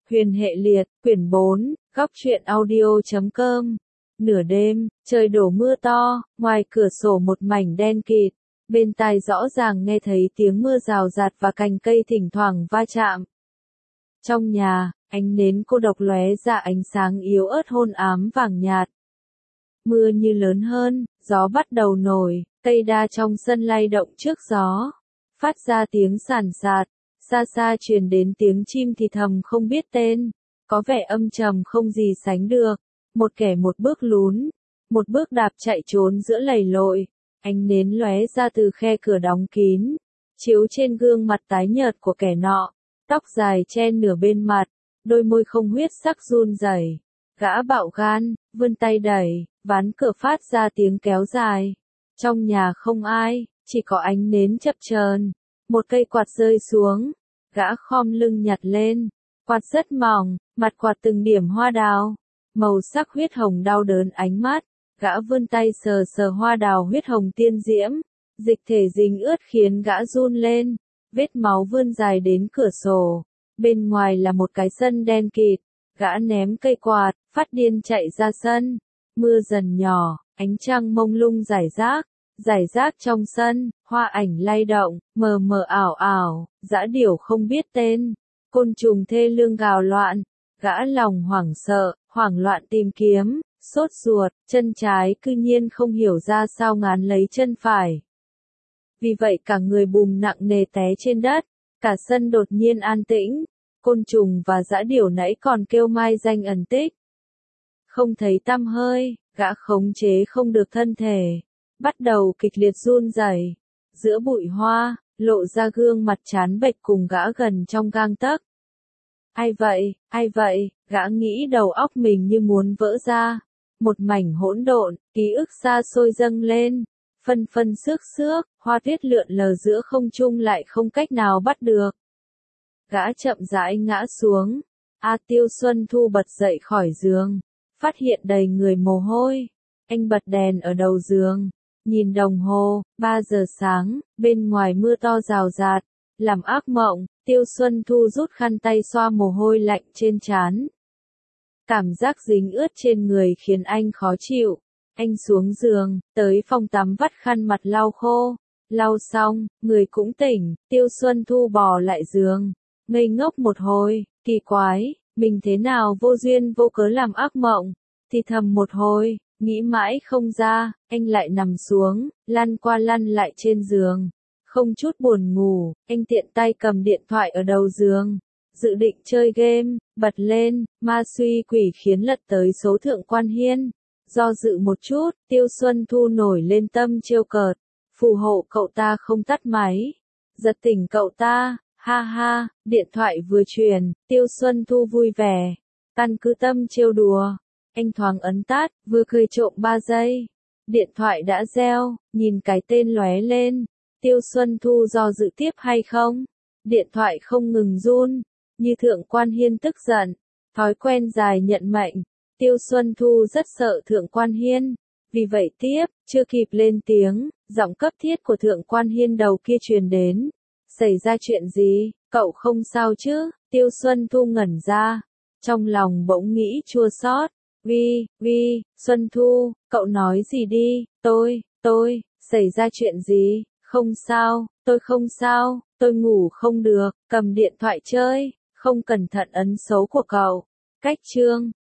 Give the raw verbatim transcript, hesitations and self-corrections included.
Huyền hệ liệt, quyển bốn, góc truyện audio chấm com. Nửa đêm, trời đổ mưa to, ngoài cửa sổ một mảnh đen kịt, bên tai rõ ràng nghe thấy tiếng mưa rào rạt và cành cây thỉnh thoảng va chạm. Trong nhà, ánh nến cô độc lóe ra ánh sáng yếu ớt hôn ám vàng nhạt. Mưa như lớn hơn, gió bắt đầu nổi, cây đa trong sân lay động trước gió, phát ra tiếng sàn sạt. Xa xa truyền đến tiếng chim thì thầm không biết tên, có vẻ âm trầm không gì sánh được. Một kẻ một bước lún, một bước đạp chạy trốn giữa lầy lội, ánh nến lóe ra từ khe cửa đóng kín, chiếu trên gương mặt tái nhợt của kẻ nọ, tóc dài che nửa bên mặt, đôi môi không huyết sắc run rẩy. Gã bạo gan, vươn tay đẩy, ván cửa phát ra tiếng kéo dài. Trong nhà không ai, chỉ có ánh nến chập chờn. Một cây quạt rơi xuống, gã khom lưng nhặt lên, quạt rất mỏng, mặt quạt từng điểm hoa đào, màu sắc huyết hồng đau đớn ánh mắt, gã vươn tay sờ sờ hoa đào huyết hồng tiên diễm, dịch thể dính ướt khiến gã run lên, vết máu vươn dài đến cửa sổ, bên ngoài là một cái sân đen kịt, gã ném cây quạt, phát điên chạy ra sân, mưa dần nhỏ, ánh trăng mông lung rải rác. Giải rác trong sân, hoa ảnh lay động, mờ mờ ảo ảo, dã điểu không biết tên, côn trùng thê lương gào loạn, gã lòng hoảng sợ, hoảng loạn tìm kiếm, sốt ruột, chân trái cư nhiên không hiểu ra sao ngán lấy chân phải. Vì vậy cả người bùm nặng nề té trên đất, cả sân đột nhiên an tĩnh, côn trùng và dã điểu nãy còn kêu mai danh ẩn tích. Không thấy tăm hơi, gã khống chế không được thân thể. Bắt đầu kịch liệt run rẩy, giữa bụi hoa, lộ ra gương mặt trán bệch cùng gã gần trong gang tấc. Ai vậy, ai vậy, gã nghĩ đầu óc mình như muốn vỡ ra. Một mảnh hỗn độn, ký ức xa xôi dâng lên, phân phân xước xước, hoa tuyết lượn lờ giữa không trung lại không cách nào bắt được. Gã chậm rãi ngã xuống, A Tiêu Xuân Thu bật dậy khỏi giường, phát hiện đầy người mồ hôi. Anh bật đèn ở đầu giường. Nhìn đồng hồ, ba giờ sáng, bên ngoài mưa to rào rạt, làm ác mộng, Tiêu Xuân Thu rút khăn tay xoa mồ hôi lạnh trên trán. Cảm giác dính ướt trên người khiến anh khó chịu. Anh xuống giường, tới phòng tắm vắt khăn mặt lau khô. Lau xong, người cũng tỉnh, Tiêu Xuân Thu bò lại giường. Ngây ngốc một hồi, kỳ quái, mình thế nào vô duyên vô cớ làm ác mộng, thì thầm một hồi. Nghĩ mãi không ra, anh lại nằm xuống, lăn qua lăn lại trên giường. Không chút buồn ngủ, anh tiện tay cầm điện thoại ở đầu giường. Dự định chơi game, bật lên, ma suy quỷ khiến lật tới số Thượng Quan Hiên. Do dự một chút, Tiêu Xuân Thu nổi lên tâm trêu cợt. Phù hộ cậu ta không tắt máy. Giật tỉnh cậu ta, ha ha, điện thoại vừa truyền, Tiêu Xuân Thu vui vẻ. Căn cứ tâm trêu đùa. Anh thoáng ấn tắt, vừa cười trộm ba giây. Điện thoại đã reo, nhìn cái tên lóe lên. Tiêu Xuân Thu do dự tiếp hay không? Điện thoại không ngừng run, như Thượng Quan Hiên tức giận. Thói quen dài nhận mệnh. Tiêu Xuân Thu rất sợ Thượng Quan Hiên. Vì vậy tiếp, chưa kịp lên tiếng, giọng cấp thiết của Thượng Quan Hiên đầu kia truyền đến. Xảy ra chuyện gì, cậu không sao chứ? Tiêu Xuân Thu ngẩn ra. Trong lòng bỗng nghĩ chua xót. Vi, Vi, Xuân Thu, cậu nói gì đi, tôi, tôi, xảy ra chuyện gì, không sao, tôi không sao, tôi ngủ không được, cầm điện thoại chơi, không cẩn thận ấn số của cậu. Cách chương.